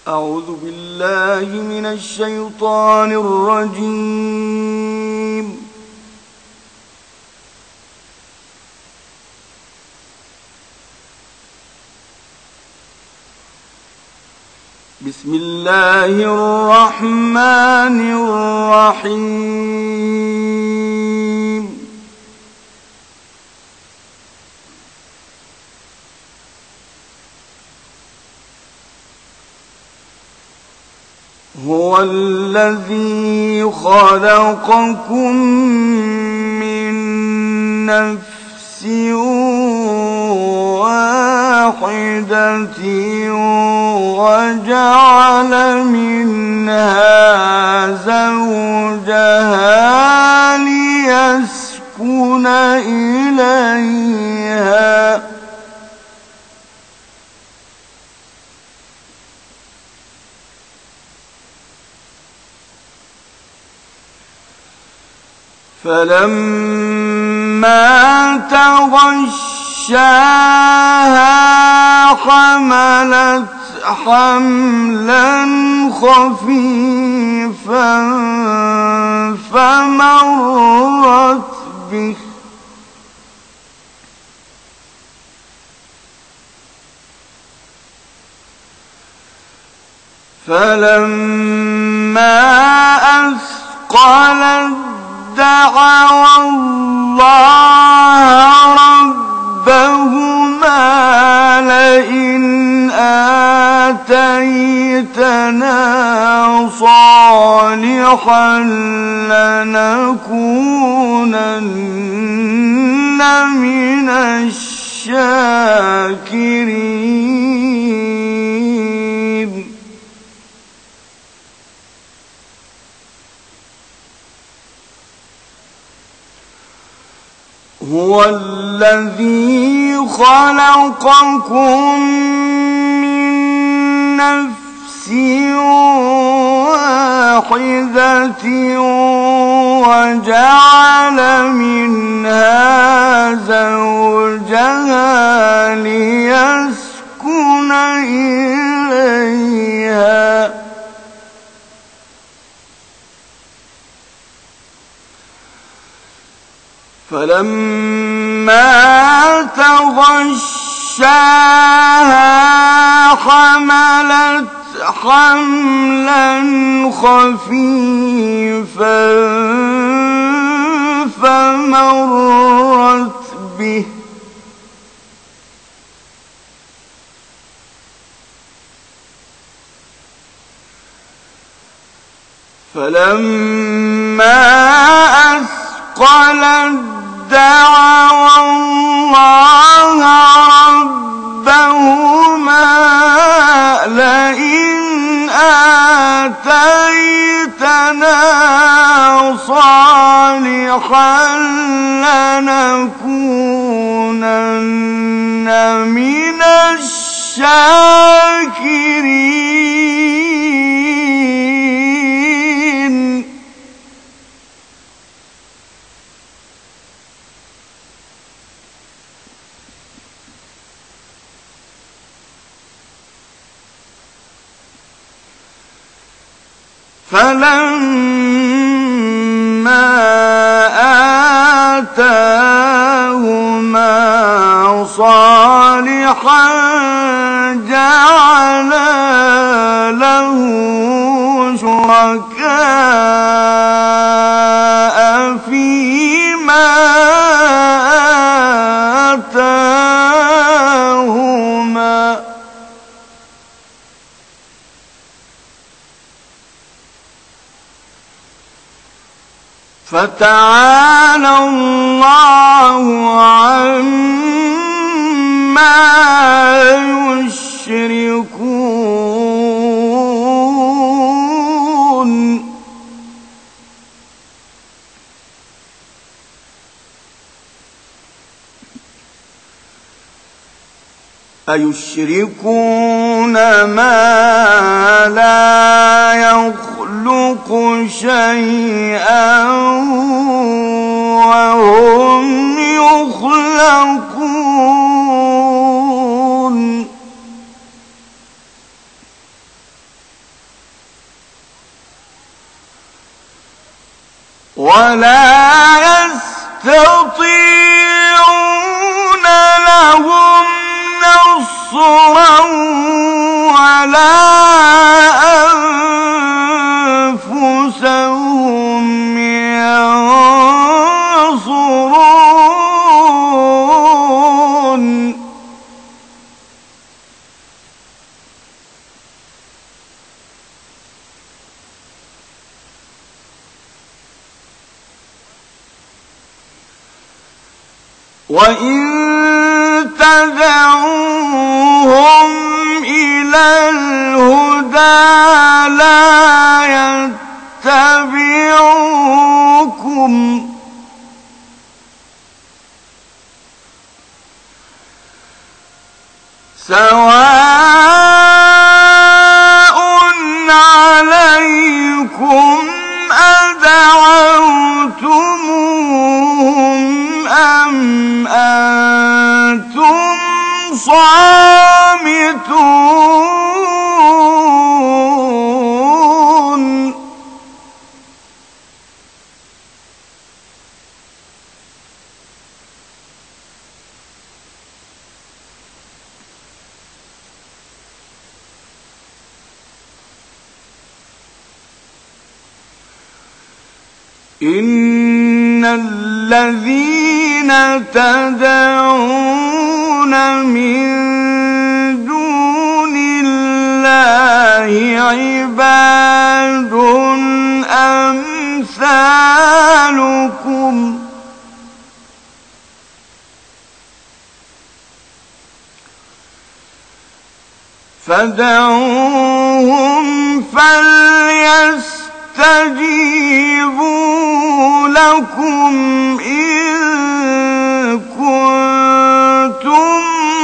أعوذ بالله من الشيطان الرجيم. بسم الله الرحمن الرحيم. هو الذي خلقكم من نفس واحدة وجعل منها زوجها ليسكن إليها فلما تغشاها حملت حملا خفيفا فلما أثقلت دعوا الله ربهما لئن آتيتنا صالحا لنكونن من الشاكرين. هو الذي خلقكم من نفس واحدة وجعل منها زوجها ليسكن إليها فلما تغشاها حملت حملا خفيفا فمرت به فلما أثقلت دعوا الله ربهما لئن آتيتنا صالحا لنكونن من الشاكرين. فلما آتاهما صالحا جعلا له شركاء فيما آتاهما فتعالى الله عما يشركون. أيشركون ما لا يخلق شيئا وهم يخلقون. ولا يستطيعون لهم نصرا ولا أنفسهم ينصرون. وإن تدعوهم إلى الهدى لا يتبعوكم سواء عليكم أدعوتموهم أم أنتم صامتون. إن الذين تدعون من دون الله عباد أمثالكم فادعوهم فليستجيبوا لكم إن كنتم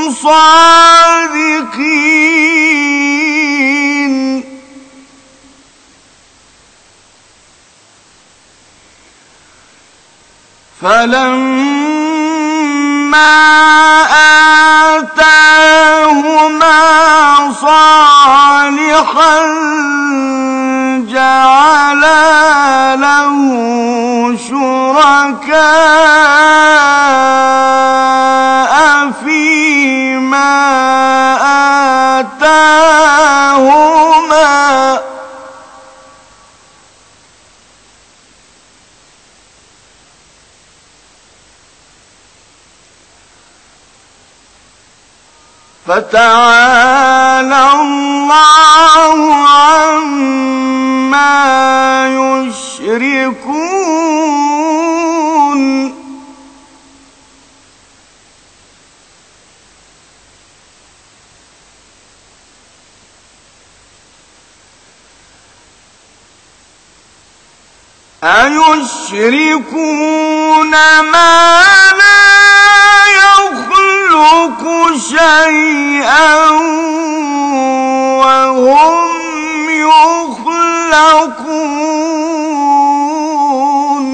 صادقين. فلما آتاهما صالحا جعلا له شركاء فيما آتاهما فتعالى الله عما يشركون. أيشركون ما لا يخلق شيئا وهم يخلقون.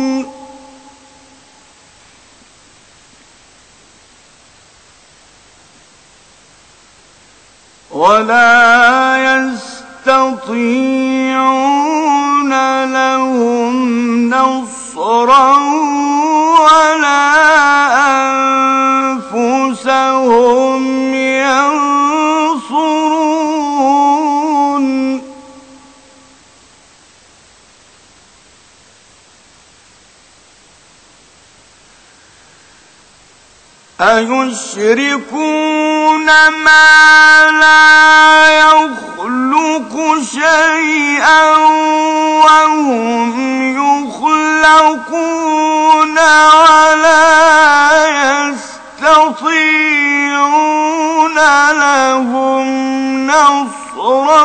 ولا يستطيعون لهم نصرا ولا أنفسهم ينصرون. أيشركون ما لا يخلق شيئا وهم يخلقون ولا يستطيعون لهم نصرا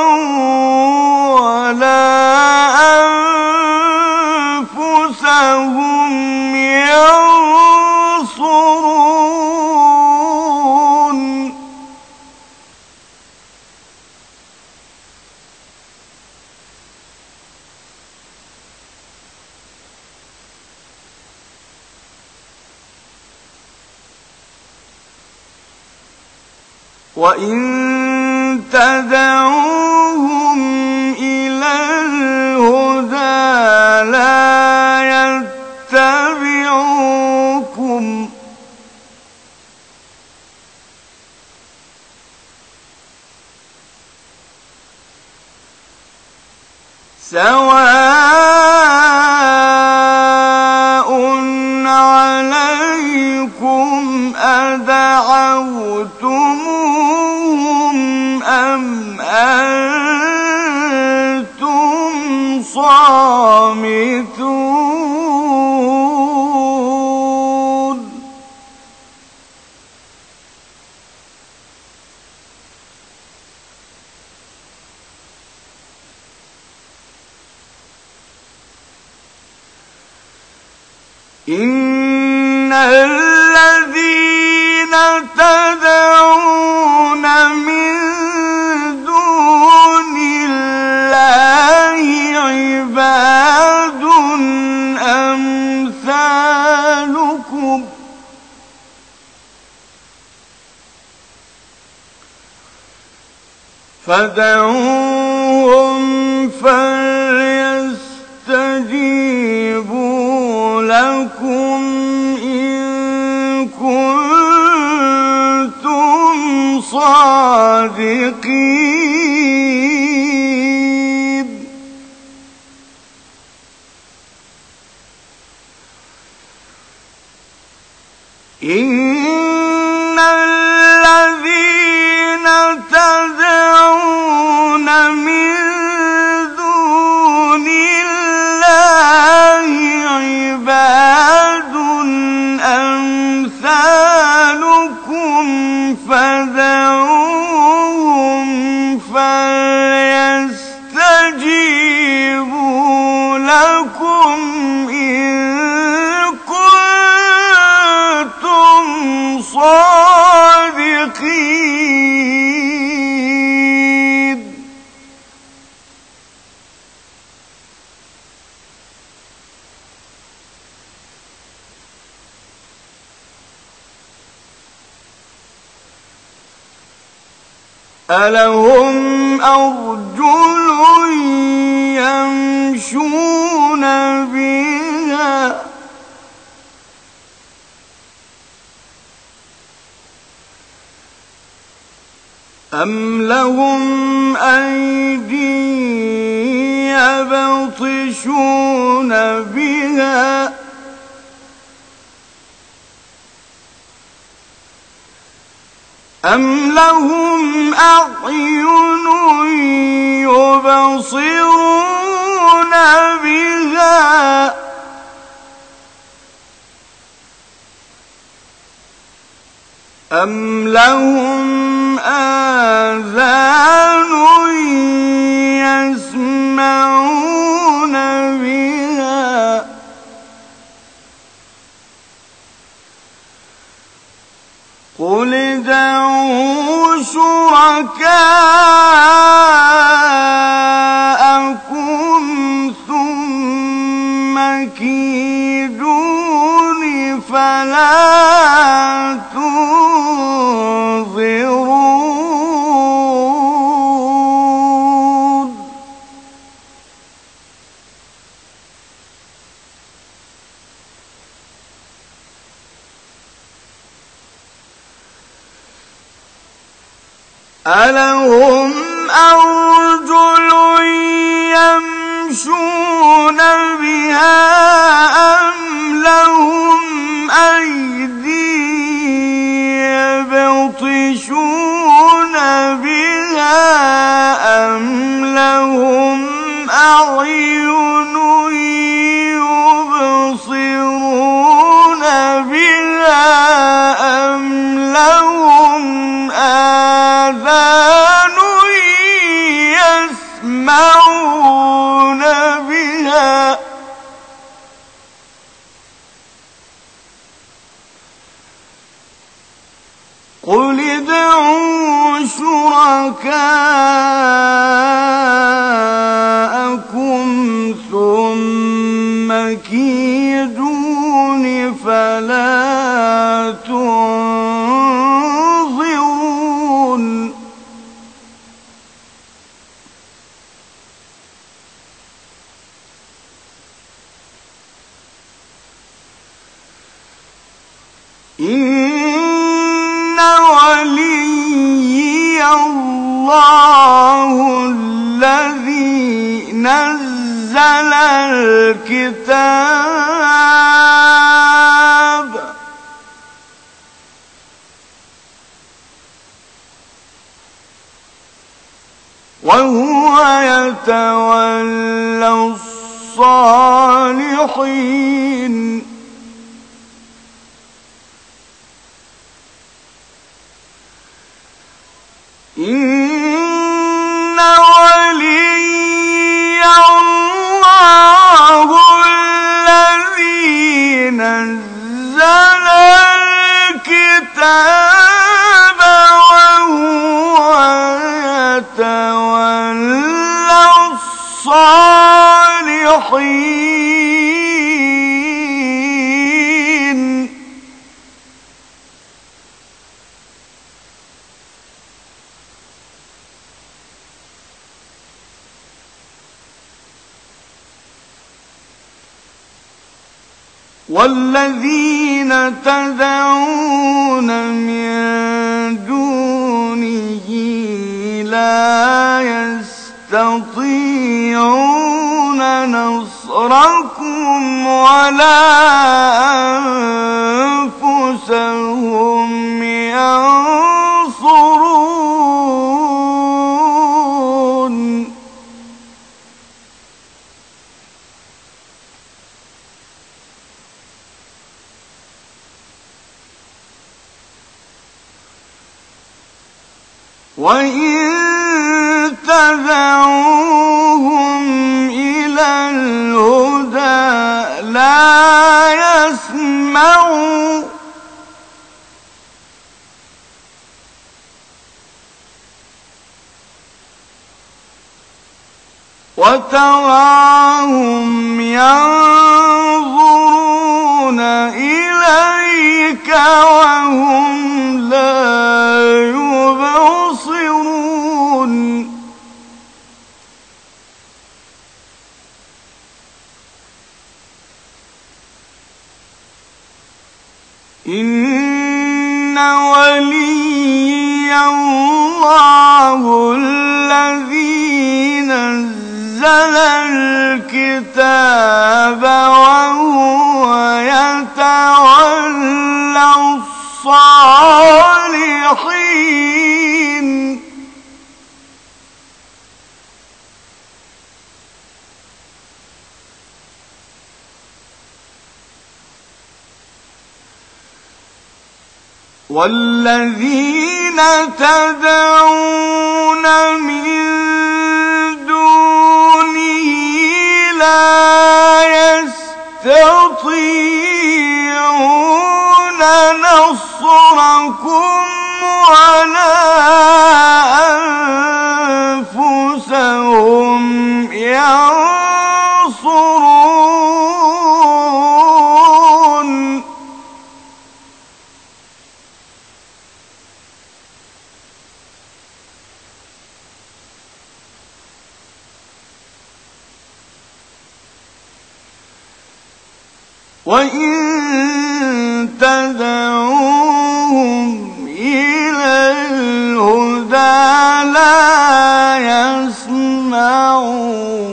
ولا أنفسهم ينصرون. وإن تدعوهم إلى الهدى لا سواء عليكم أدعوتموهم أم أنتم صامتون إن الذين تدعون من دون الله عباد أمثالكم فادعوهم فليستجيبوا لكم إن كنتم صادقين إن الذين تدعون من دون الله عباد أمثالكم فادعوهم فليستجيبوا لكم إن كنتم صادقين ألهم أرجل يمشون بها أم لهم أيدي يبطشون بها أم لهم أعين يبصرون بها أم لهم آذان يسمعون بها قل ادعوا شركاءكم ثم كيدون فلا تنظرون ألهم أرجل يمشون بها أم لهم أيدي يبطشون بها أم لهم أعين يبصرون بها أم لهم آذان يسمعون بها قل ادعوا شركاءكم ثم كيدون فلا تنظرون إن وليي الله الذي نزل نزل الكتاب وهو يتولى الصالحين إن ولي الله الذي نزل الكتاب وهو يتولى الصالحين والذين تدعون من دونه لا يستطيعون نصركم ولا أنفسهم ينصرون وإن تدعوهم إلى الهدى لا يسمعوا وتراهم ينظرون إليك وهم لا يبصرون إن ولي الله الذي نزل الكتاب وهو يتولى الصالحين والذين تدعون من دونه لا يستطيعون نصركم ولا أنفسهم ينصرون وإن تدعوهم إلى الهدى لا يسمعوا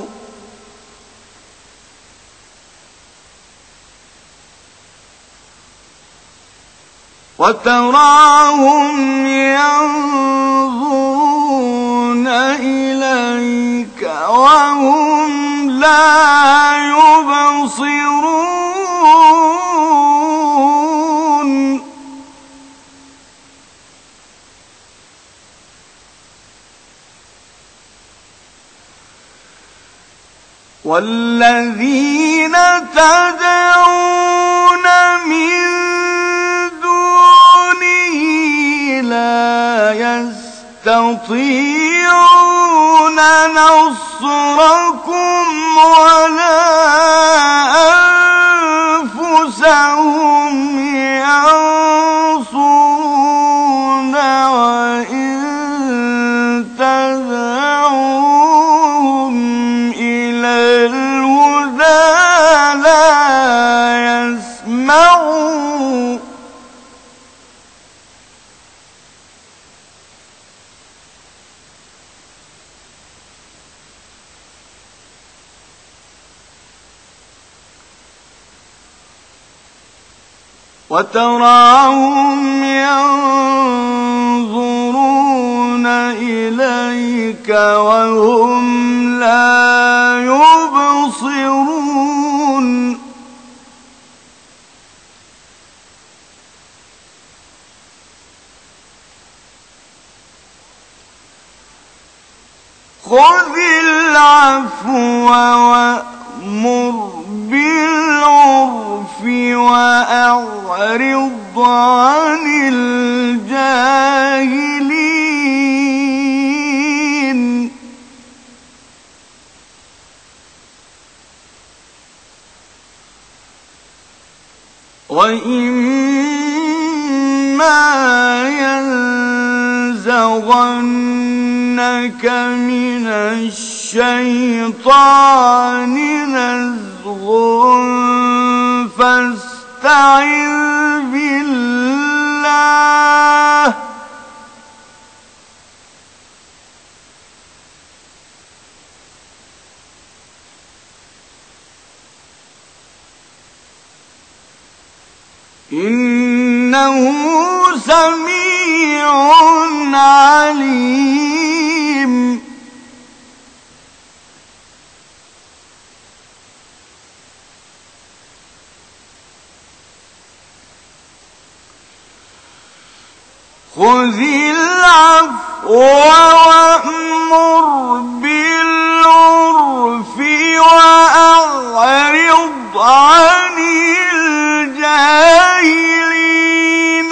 وتراهم ينظرون إليك وهم لا يبصرون والذين تدعون من دونه لا يستطيعون نصركم ولا أنفسهم ينصرون وإن تدعوهم إلى الهدى لا يسمعوا وتراهم ينظرون إليك وهم لا يبصرون خذ العفو وأمر بالعرف وأعرض عن الجاهلين وإما ينزغنك من الشيطان نزغ فاستعذ بالله إنه سميع عليم خذ العفو وأمر بالعرف وأعرض عن الجاهلين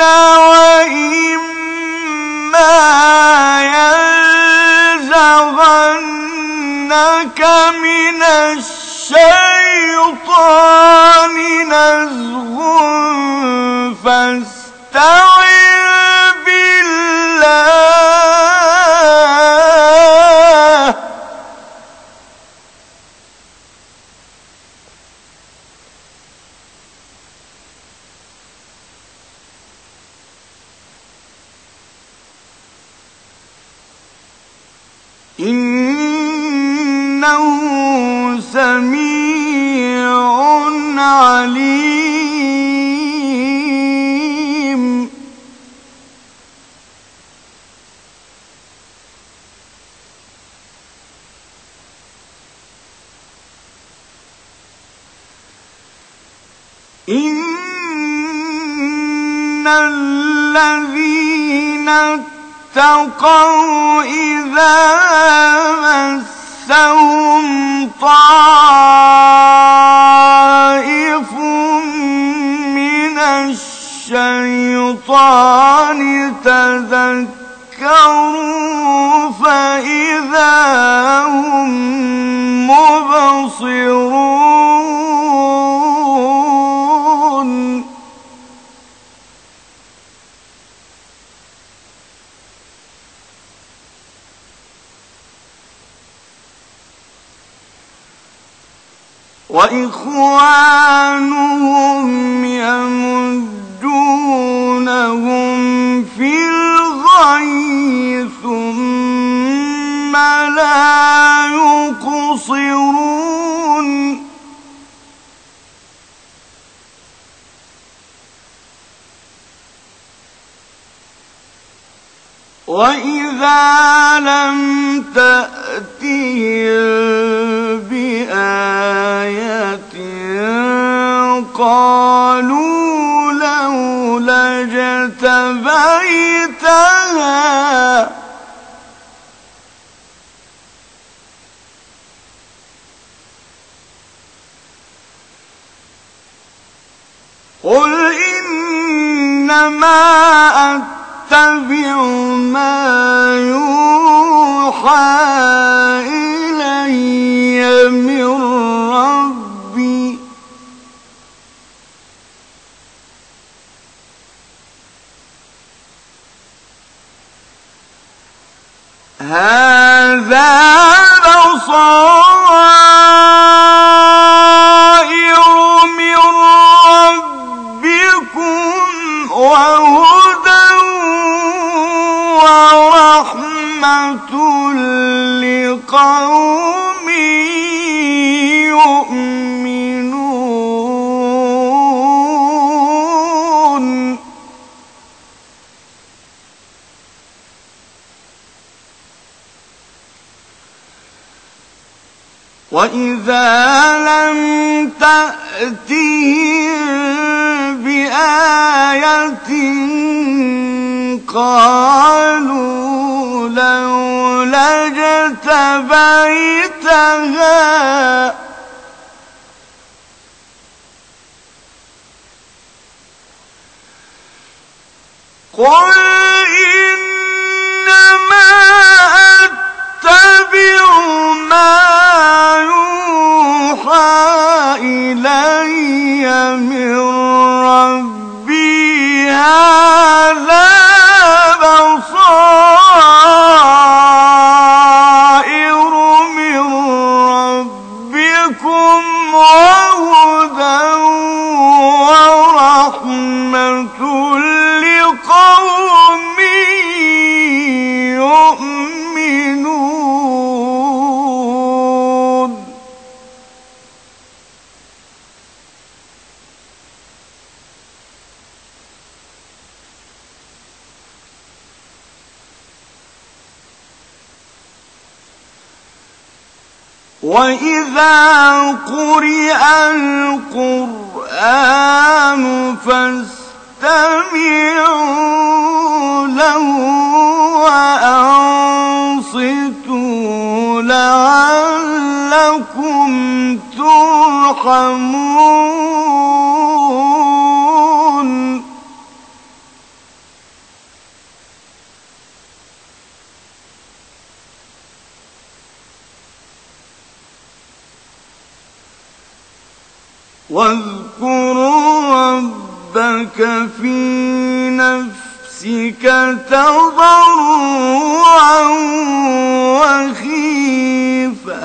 وإما ينزغنك من الشيطان نزغ فاستعذ بالله إنه سميع عليم إن الذين اتقوا إذا مسهم طائف من الشيطان تذكروا فإذا هم مبصرون وإخوانهم يمدونهم في الغي ثم لا يقصرون وإذا لم تأتهم بآية قالوا لولا اجتبيتها قل إنما أتبع ما يوحى إلي من ربي هذا بصائر من ربكم وهدى ورحمة لقوم يؤمنون وإذا لم تأتهم بآية قالوا لولا اجتبيتها قل إنما أتبع ما يوحى إلي من ربي هذا بصائر من ربكم وهدى ورحمة لقوم يؤمنون وإذا قرئ القرآن فاستمعوا له وأنصتوا لعلكم ترحمون واذكر ربك في نفسك تضرعا وخيفة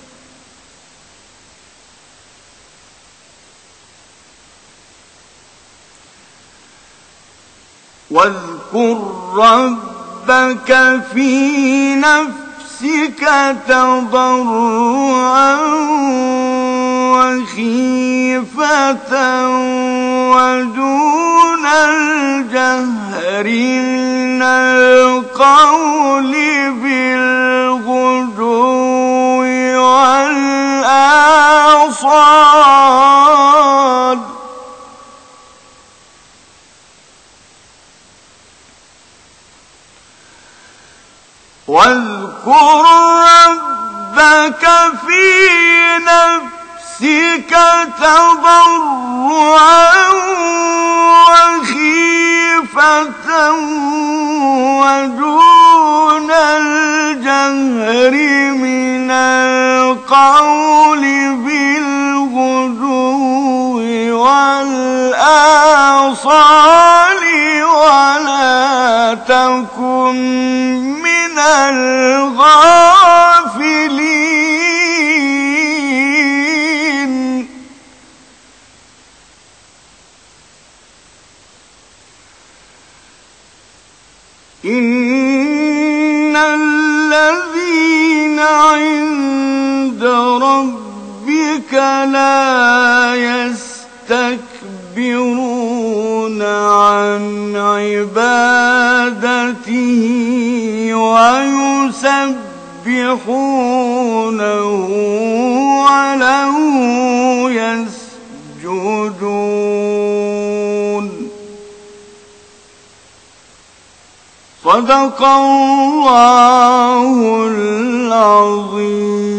واذكر ربك في نفسك تضرعا وخيفة ودون الجهر من القول بالغدو والآصال واذكر ربك في نفسك تضرعا وخيفة ودون الجهر من القول بالغدو والآصال ولا تكن من الغافلين إن الذين عند ربك لا يستكبرون عن عبادته ويسبحونه وله يسجدون صدق الله العظيم.